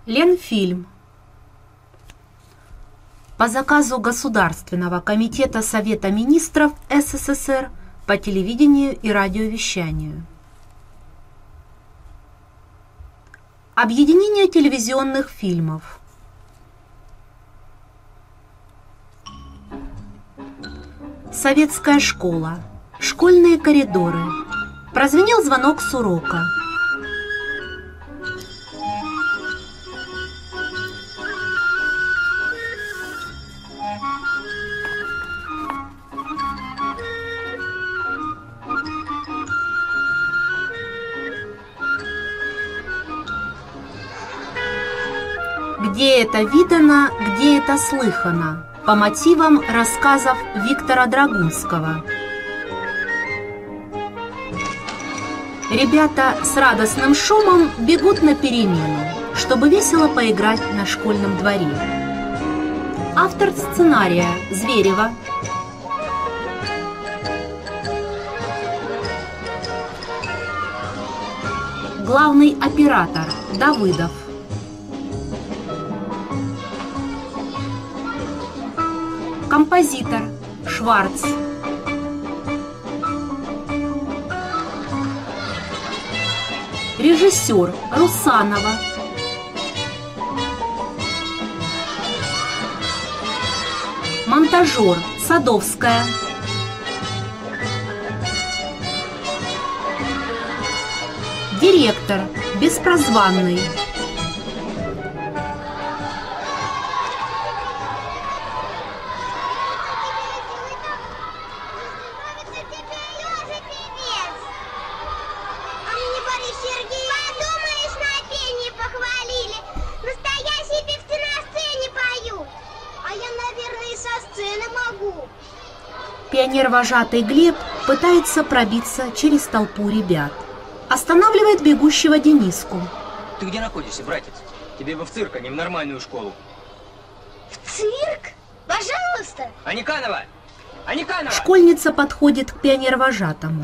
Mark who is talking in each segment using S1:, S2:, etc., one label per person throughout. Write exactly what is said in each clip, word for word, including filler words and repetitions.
S1: Ленфильм. По заказу Государственного комитета Совета министров СССР по телевидению и радиовещанию. Объединение телевизионных фильмов. Советская школа. Школьные коридоры. Прозвенел звонок с урока. Где это видано, где это слыхано? По мотивам рассказов Виктора Драгунского. Ребята с радостным шумом бегут на перемену, чтобы весело поиграть на школьном дворе. Автор сценария Зверева. Главный оператор Давыдов. Композитор Шварц. Режиссер Русанова. Монтажер Садовская. Директор Беспрозванный. Пионер-вожатый Глеб пытается пробиться через толпу ребят. Останавливает бегущего Дениску.
S2: Ты где находишься, братец? Тебе бы в цирк, а не в нормальную школу.
S3: В цирк? Пожалуйста!
S2: Аниканова! Аниканова!
S1: Школьница подходит к пионер-вожатому.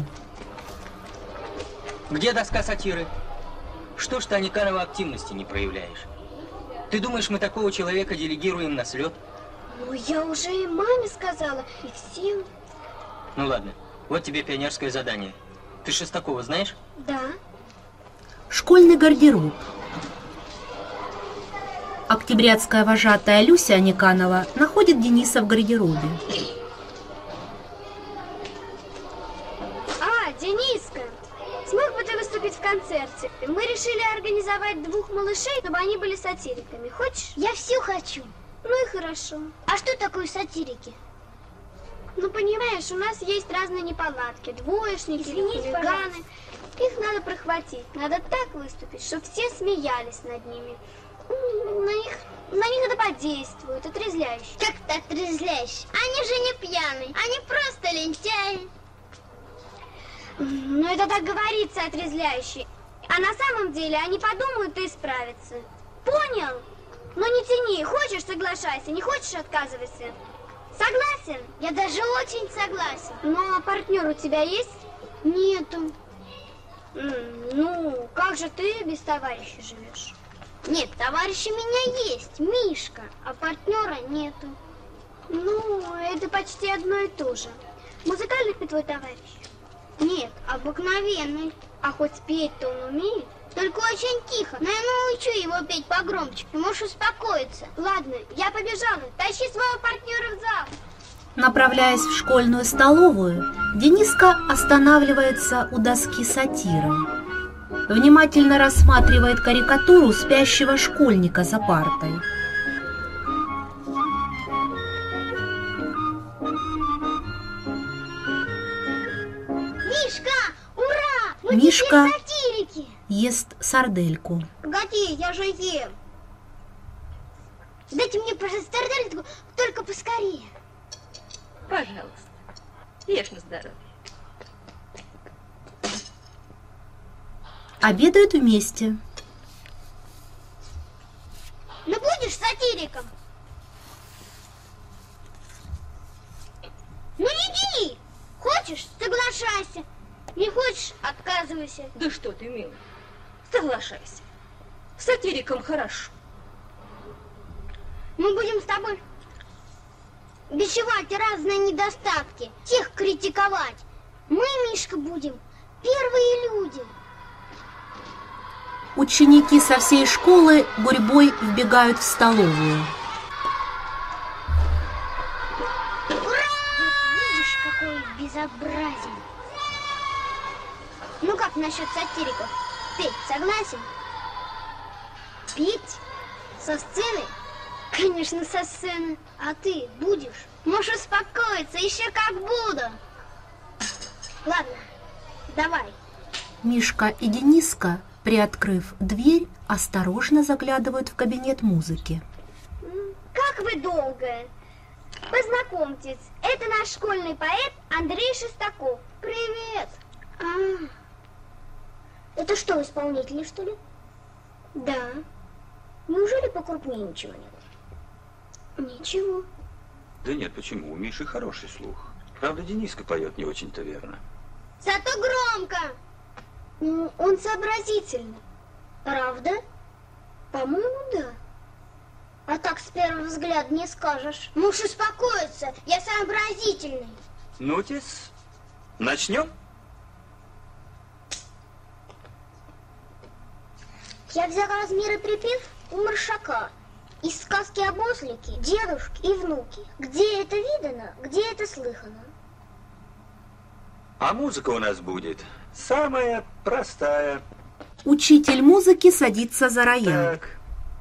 S2: Где доска сатиры? Что ж ты, Аниканова, активности не проявляешь? Ты думаешь, мы такого человека делегируем на слет?
S3: Ну, я уже и маме сказала, и всем.
S2: Ну ладно, вот тебе пионерское задание. Ты Шестакова знаешь?
S3: Да.
S1: Школьный гардероб. Октябрятская вожатая Люся Аниканова находит Дениса в гардеробе.
S3: А, Дениска, смог бы ты выступить в концерте? Мы решили организовать двух малышей, чтобы они были сатириками. Хочешь? Я все хочу. Ну и хорошо. А что такое сатирики? Ну, понимаешь, у нас есть разные неполадки. Двоечники,
S4: Извините,
S3: хулиганы.
S4: пожалуйста.
S3: Их надо прохватить. Надо так выступить, чтобы все смеялись над ними. На них, на них это подействует, отрезвляюще.
S4: Как ты отрезвляешь? Они же не пьяные, они просто лентяи.
S3: Ну, это так говорится, отрезвляющий. А на самом деле они подумают и исправятся. Понял? Ну не тяни, хочешь, соглашайся, не хочешь, отказывайся. Согласен?
S4: Я даже очень согласен.
S3: Ну, а партнер у тебя есть?
S4: Нету.
S3: М, Ну, как же ты без товарища живешь?
S4: Нет, товарищ у меня есть, Мишка, а партнера нету.
S3: Ну, это почти одно и то же. Музыкальный ты твой товарищ?
S4: Нет, обыкновенный.
S3: А хоть петь-то он умеет?
S4: Только очень тихо. Но я научу его петь погромче. Ты можешь успокоиться.
S3: Ладно, я побежала. Тащи своего партнера в зал.
S1: Направляясь в школьную столовую, Дениска останавливается у доски сатиры. Внимательно рассматривает карикатуру спящего школьника за партой.
S4: Мишка, ура! Мы
S1: Мишка
S4: теперь сатирики.
S1: ест сардельку.
S4: Погоди, я же ем. Дайте мне, пожалуйста, сардельку, только поскорее.
S5: Пожалуйста, ешь на здоровье.
S1: Обедают вместе.
S4: Ну будешь сатириком? Ну не тяни. Хочешь, соглашайся. Не хочешь, отказывайся.
S5: Да что ты, милый, соглашайся. Сатириком хорошо.
S4: Мы будем с тобой бичевать разные недостатки, всех критиковать. Мы, Мишка, будем первые люди.
S1: Ученики со всей школы гурьбой вбегают в столовую.
S4: Ура! Видишь, какое безобразие. Ну как насчет сатириков? Петь согласен? Петь? Со сцены? Конечно, со сцены. А ты будешь? Можешь успокоиться, еще как буду. Ладно, давай.
S1: Мишка и Дениска, приоткрыв дверь, осторожно заглядывают в кабинет музыки.
S3: Как вы долго? Познакомьтесь, это наш школьный поэт Андрей Шестаков.
S4: Привет. А, это что, исполнители, что ли?
S3: Да.
S4: Неужели покрупнее ничего нет?
S3: Ничего.
S6: Да нет, почему? У Миши хороший слух. Правда, Дениска поет не очень-то верно.
S4: Зато громко.
S3: Ну, он сообразительный.
S4: Правда?
S3: По-моему, да.
S4: А так с первого взгляда не скажешь. Муж успокоится, я сообразительный.
S6: Ну-тес, начнем?
S4: Я взял размеры припев у Маршака. Из сказки об ослике, дедушке и внуке. Где это видано, где это слыхано?
S6: А музыка у нас будет самая простая.
S1: Учитель музыки садится за рояль.
S6: Так.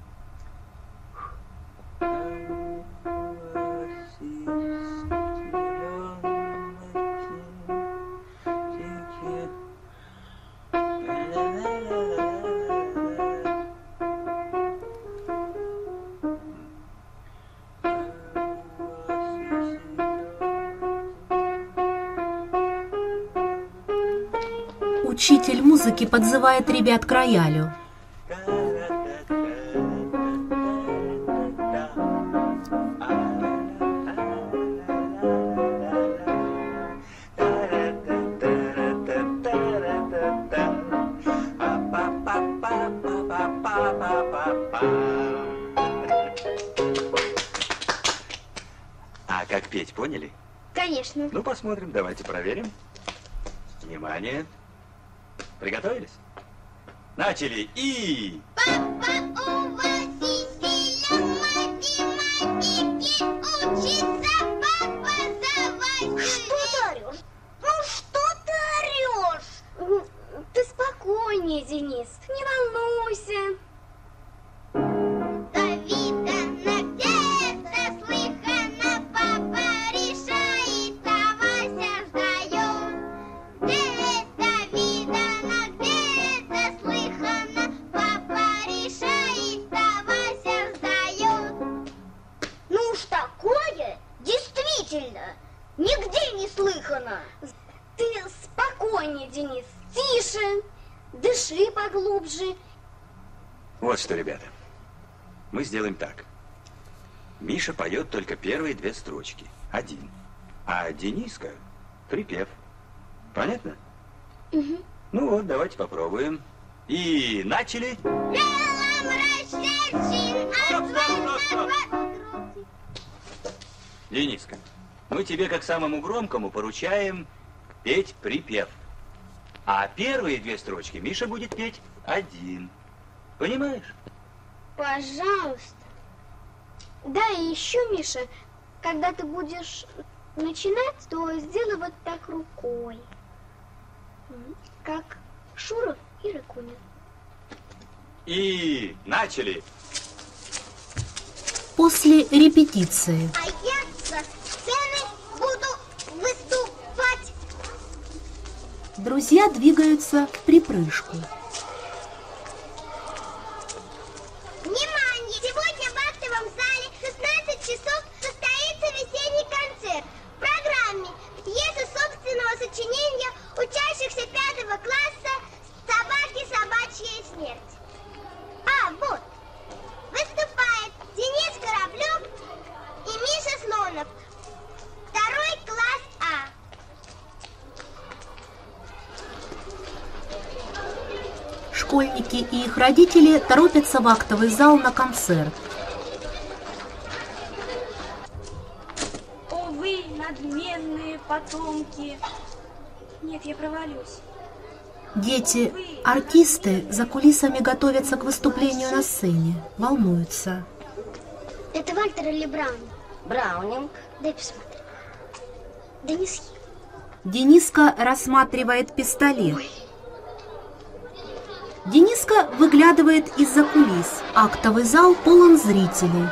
S1: Учитель музыки подзывает ребят к роялю.
S6: А как петь, поняли?
S4: Конечно.
S6: Ну, посмотрим, давайте проверим. Внимание. Приготовились? Начали. И...
S4: Папа у Васи силен математике учится, папа за Васей. Что ты орешь? Ну что ты орешь?
S3: Ты спокойнее, Денис, не волнуйся.
S4: Да видано, где-то слыхано, папа решает, а Вася ждает. Где-то видано, где-то слыхано, папа решает, а Вася ждает. Ну уж такое, действительно, нигде не слыхано.
S3: Ты спокойнее, Денис, тише, дыши поглубже.
S6: Вот что, ребята. Мы сделаем так. Миша поет только первые две строчки. Один. А Дениска припев. Понятно?
S3: Угу.
S6: Ну вот, давайте попробуем. И начали. Дениска, мы тебе как самому громкому поручаем петь припев. А первые две строчки Миша будет петь один. Понимаешь?
S3: Пожалуйста. Да, и еще, Миша, когда ты будешь начинать, то сделай вот так рукой. Как Шуров и Ракунин.
S6: И начали.
S1: После репетиции.
S4: А я со сцены буду выступать.
S1: Друзья двигаются в припрыжку.
S4: Внимание! Сегодня в актовом зале в шестнадцать часов состоится весенний концерт. В программе пьеса собственного сочинения учащихся пятого класса «Собаки, собачья смерть». А, вот, выступает Денис Кораблев и Миша Слонов. Второй класс А.
S1: Школьники и их родители торопятся в актовый зал на концерт.
S3: потомки. Нет, я провалюсь.
S1: Дети, артисты за кулисами готовятся к выступлению на сцене, волнуются.
S3: Это Вальтер или Браунинг?
S4: Браунинг.
S3: Дай посмотреть. Денис.
S1: Дениска рассматривает пистолет. Дениска выглядывает из-за кулис. Актовый зал полон зрителей.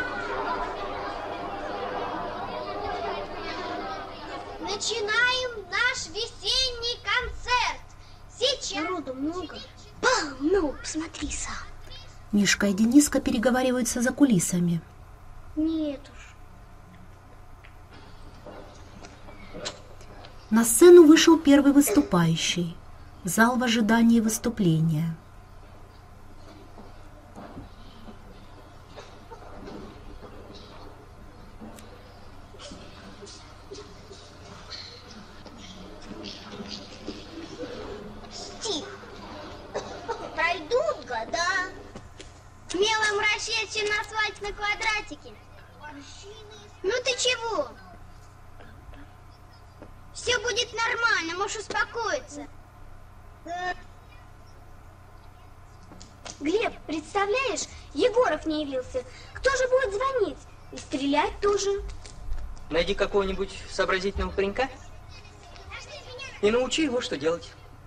S4: Начинаем наш весенний концерт. Сейчас.
S3: Народу много. Полно, посмотри сам.
S1: Мишка и Дениска переговариваются за кулисами.
S3: Нет уж.
S1: На сцену вышел первый выступающий. Зал в ожидании выступления.
S4: Стих. Пройдут года. Мелом расчерчен асфальт на квадратике. Ну ты чего? Все будет нормально, можешь успокоиться.
S3: Глеб, представляешь, Егоров не явился. Кто же будет звонить? И стрелять тоже.
S2: Найди какого-нибудь сообразительного паренька и научи его, что делать.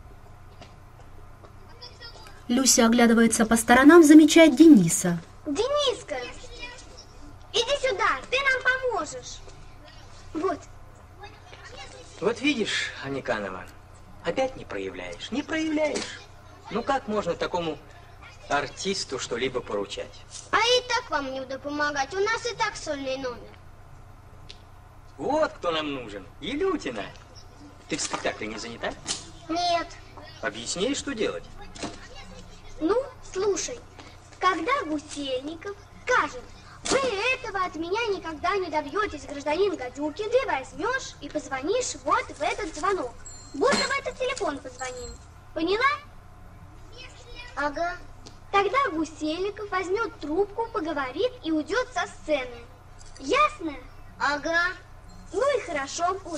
S1: Люся оглядывается по сторонам, замечает Дениса.
S3: Дениска, иди сюда, ты нам поможешь. Вот.
S2: Вот видишь, Аниканова, опять не проявляешь, не проявляешь. Ну как можно такому артисту что-либо поручать?
S4: А и так вам не буду помогать, у нас и так сольный номер.
S2: Вот кто нам нужен, Илютина. Ты в спектакле не занята?
S4: Нет.
S2: Объясни ей, что делать.
S3: Ну, слушай, когда Гусельников скажет: вы этого от меня никогда не добьетесь, гражданин Гадюкин, ты возьмешь и позвонишь вот в этот звонок. Будто в этот телефон позвоним. Поняла?
S4: Ага.
S3: Тогда Гусельников возьмет трубку, поговорит и уйдет со сцены. Ясно?
S4: Ага.
S3: Ну и хорошо. Ой.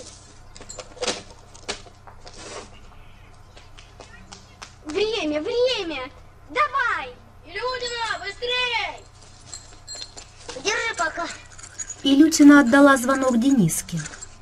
S3: Время, время! Давай!
S4: Илютина, быстрее! Держи пока.
S1: Илютина отдала звонок Дениске.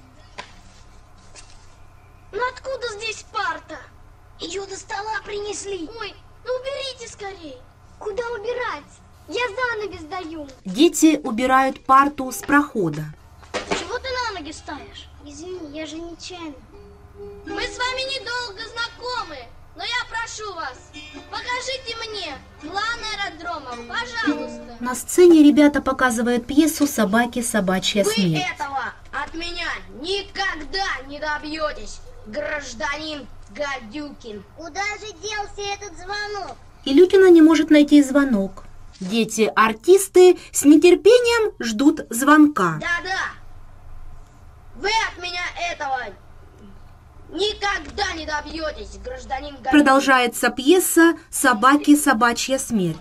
S3: Ну откуда здесь парта?
S4: Ее до стола принесли.
S3: Ой, ну уберите скорей. Куда убирать? Я занавес даю.
S1: Дети убирают парту с прохода.
S3: Чего ты на ноги ставишь?
S4: Извини, я же нечаянно.
S3: Мы с вами недолго знакомы, но я прошу вас, покажите мне план аэродрома, пожалуйста.
S1: На сцене ребята показывают пьесу «Собаки, собачья смерть».
S3: этого от меня никогда не добьетесь, гражданин Гадюкин.
S4: Куда же делся этот звонок?
S1: Илютина не может найти звонок. Дети-артисты с нетерпением ждут звонка.
S3: Да-да, вы от меня этого никогда не добьетесь, гражданин Гадюкин.
S1: Продолжается пьеса «Собаки, собачья смерть».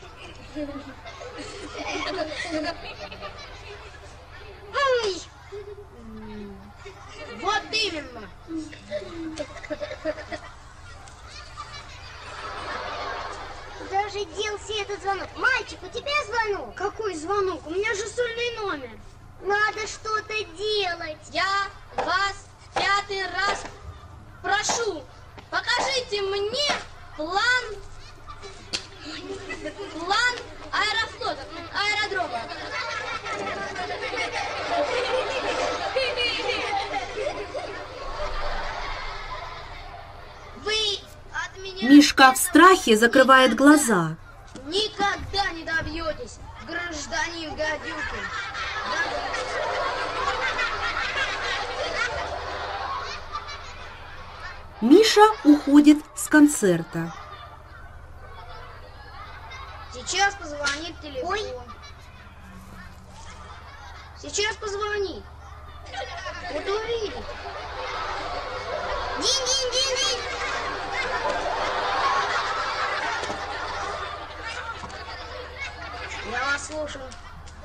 S3: Ой. Вот именно.
S4: Куда же делся этот звонок? Мальчик, у тебя звонок?
S3: Какой звонок? У меня же сольный номер.
S4: Надо что-то делать.
S3: Я вас в пятый раз прошу, покажите мне план, план аэрофлота, аэродрома. Вы от меня...
S1: Мишка в страхе закрывает глаза.
S3: Никогда не добьетесь, гражданин Гадюкин.
S1: Миша уходит с концерта.
S3: Сейчас позвонит телефон.
S4: Ой.
S3: Сейчас позвонит. Вот увидите.
S4: Динь-динь-динь-динь.
S3: Я вас слушаю.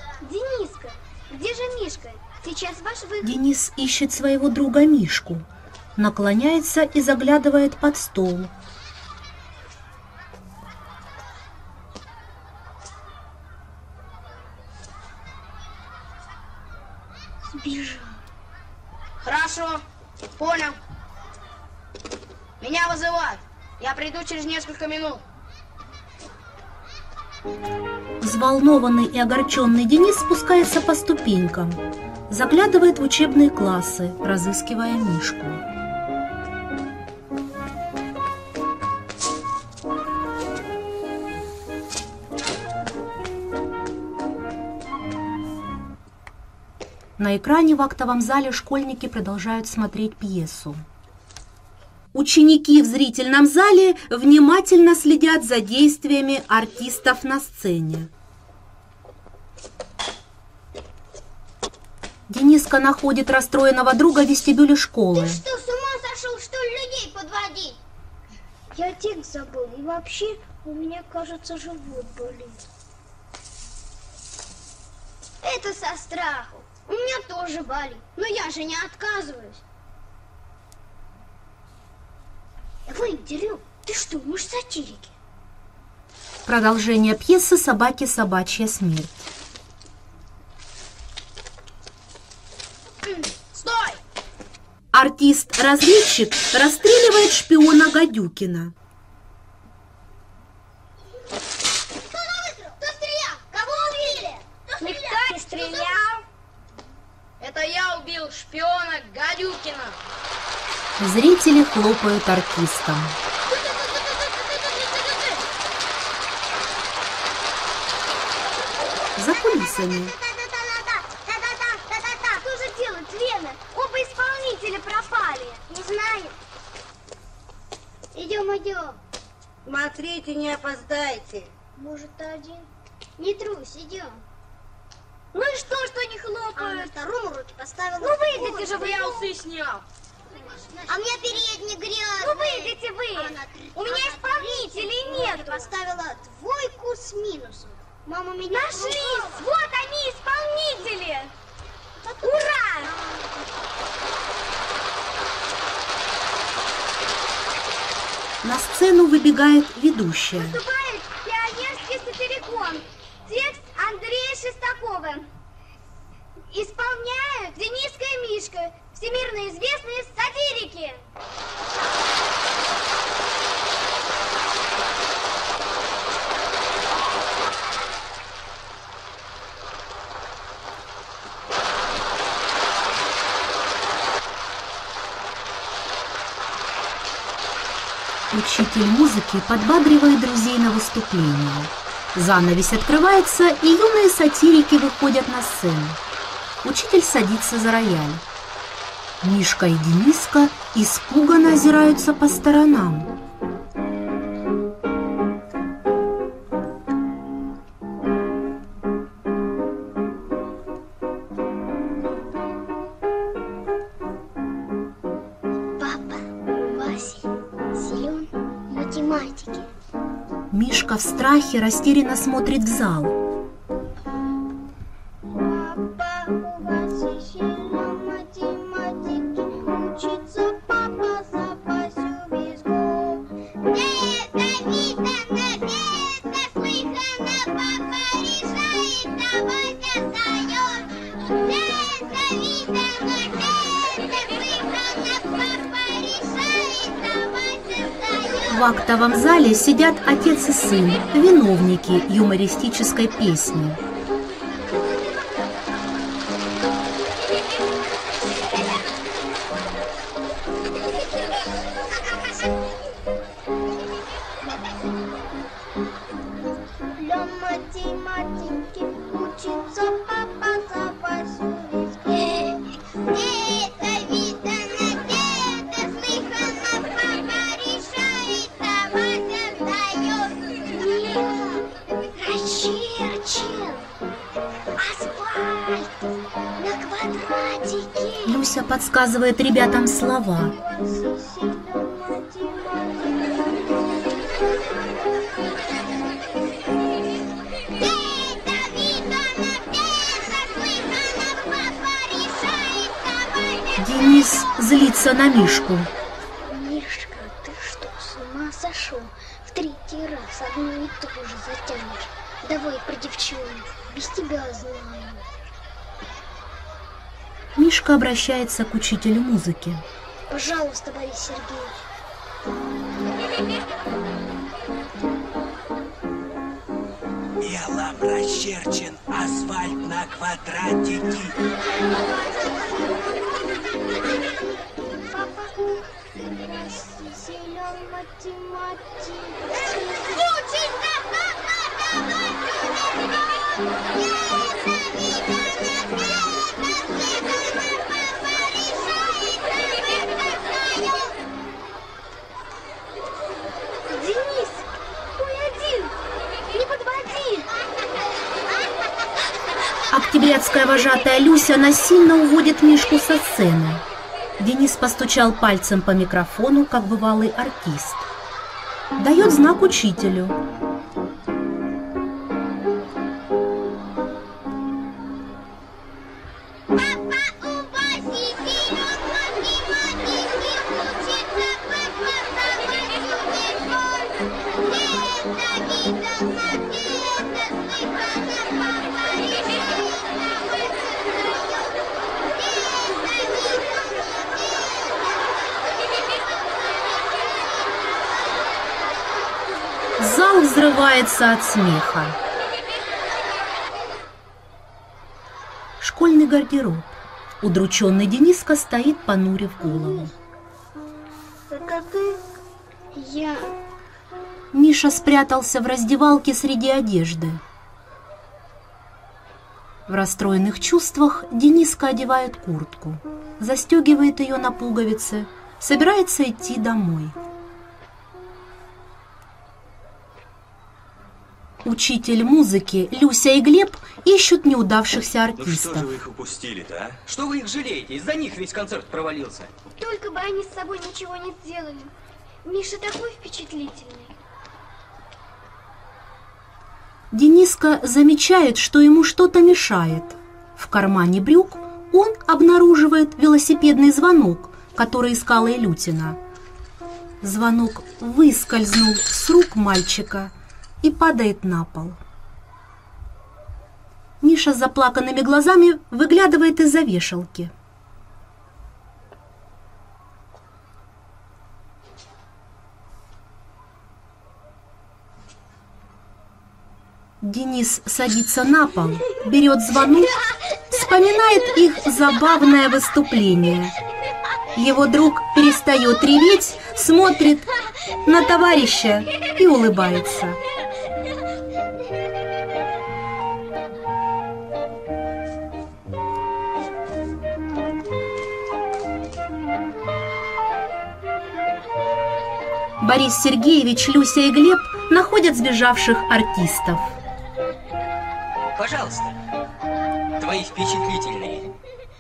S7: Дениска, где же Мишка? Сейчас ваш выход.
S1: Денис ищет своего друга Мишку. наклоняется и заглядывает под стол.
S3: Сбежал.
S7: Хорошо, понял. Меня вызывают. Я приду через несколько минут.
S1: Взволнованный и огорченный Денис спускается по ступенькам, заглядывает в учебные классы, разыскивая Мишку. На экране в актовом зале школьники продолжают смотреть пьесу. Ученики в зрительном зале внимательно следят за действиями артистов на сцене. Дениска находит расстроенного друга в вестибюле школы.
S4: Ты что, с ума сошел, что ли, людей подводить?
S3: Я текст забыл, и вообще у меня, кажется, живот болит.
S4: Это со страху. У меня тоже болит, но я же не отказываюсь.
S3: Ой, Дерю, ты что, муж сатирики?
S1: Продолжение пьесы «Собаки собачья смерть».
S7: Стой!
S1: Артист-разведчик расстреливает шпиона Гадюкина.
S4: Кто на выстрел? Кто стрелял? Кого убили? Кто
S7: Никто не стрелял. Это я убил шпиона Гадюкина.
S1: Зрители хлопают артистам. За кулисами.
S3: Что же делать, Лена? Оба исполнителя пропали.
S4: Не знаю. Идем, идем.
S8: Смотрите, не опоздайте.
S3: Может, один?
S4: Не трусь, идем.
S3: Ну и что, что не
S4: А на
S3: хлопают?
S4: второму руки поставила.
S3: Ну выйдите же вы!
S7: Я усы снял.
S4: А у меня передний грязный.
S3: Ну выйдите вы!
S4: А на тр-
S3: У меня
S4: а на
S3: исполнителей
S4: третьем
S3: нет!
S4: уроке поставила двойку с минусом. Мама меня...
S3: Нашлись! Вот они, исполнители! Ура!
S1: На сцену выбегает ведущая.
S3: Выступает пионерский сатирикон. Текст Андрея Шестакова. Исполняют Дениска и Мишка, всемирно известные сатирики.
S1: Учитель музыки подбадривает друзей на выступление. Занавес открывается, и юные сатирики выходят на сцену. Учитель садится за рояль. Мишка и Дениска испуганно озираются по сторонам.
S4: Папа, Вася, силен в математике.
S1: Мишка в страхе растерянно смотрит в зал.
S4: Папа, у Васи силен в математике. Учится папа за Васю визгу. Это видано, это слыхано, папа решает, а Вася встает. Это видано, это слыхано, папа решает, а Вася встает.
S1: В актовом зале сидят отец и сын, виновники юмористической песни.
S4: Для математики учится папа за Васю визгу. Это видано, это слыхано, папа решает, а Вася встает. А черчил, асфальт, на квадратике.
S1: Люся подсказывает ребятам слова. Денис злится на Мишку.
S3: Мишка, ты что, с ума сошел? В третий раз одно и то же затянешь. Давай про девчонок, без тебя знаю.
S1: Мишка обращается к учителю музыки.
S3: Пожалуйста, Борис Сергеевич.
S9: Мелом расчерчен асфальт на квадратики.
S3: Папа, силен математик. Учиться! Денис, ой, один, не подводи.
S1: Октябрятская вожатая Люся насильно уводит Мишку со сцены. Денис постучал пальцем по микрофону, как бывалый артист. Дает знак учителю. Зал взрывается от смеха. Школьный гардероб. Удрученный Дениска стоит, понурив голову.
S3: Это ты? Я...
S1: Миша спрятался в раздевалке среди одежды. В расстроенных чувствах Дениска одевает куртку, застегивает ее на пуговицы, собирается идти домой. Учитель музыки, Люся и Глеб ищут неудавшихся артистов.
S2: Ну что же вы их упустили-то, а? Что вы их жалеете? Из-за них весь концерт провалился.
S3: Только бы они с собой ничего не сделали. Миша такой впечатлительный.
S1: Дениска замечает, что ему что-то мешает. В кармане брюк он обнаруживает велосипедный звонок, который искала Илютина. Звонок выскользнул с рук мальчика и падает на пол. Миша с заплаканными глазами выглядывает из-за вешалки. Денис садится на пол, берет звонок, вспоминает их забавное выступление. Его друг перестает реветь, смотрит на товарища и улыбается. Борис Сергеевич, Люся и Глеб находят сбежавших артистов.
S2: Пожалуйста, твои впечатлительные.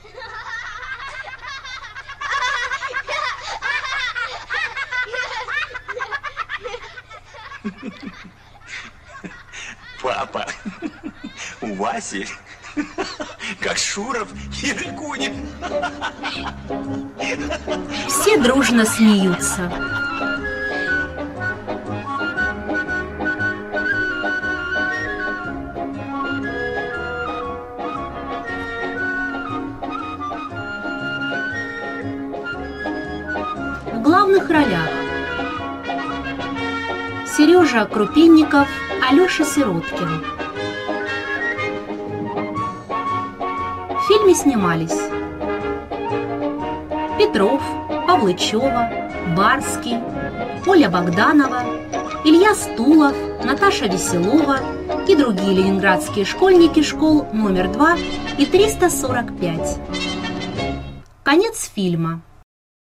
S6: Папа, у Васи как Шуров и Рыкунин.
S1: Все дружно смеются. В главных ролях Сережа Крупинников, Алеша Сироткин. В фильме снимались Петров, Павлычева, Барский, Оля Богданова, Илья Стулов, Наташа Веселова и другие ленинградские школьники школ номер два и триста сорок пять. Конец фильма.